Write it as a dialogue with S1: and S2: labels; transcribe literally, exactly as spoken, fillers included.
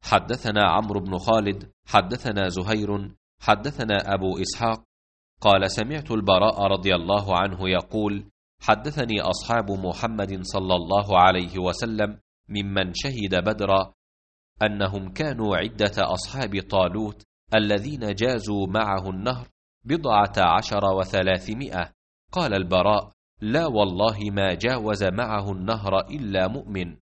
S1: حدثنا عمرو بن خالد حدثنا زهير حدثنا أبو إسحاق قال سمعت البراء رضي الله عنه يقول حدثني أصحاب محمد صلى الله عليه وسلم ممن شهد بدرا أنهم كانوا عدة أصحاب طالوت الذين جازوا معه النهر بضعة عشر وثلاثمائة. قال البراء لا والله ما جاوز معه النهر إلا مؤمن.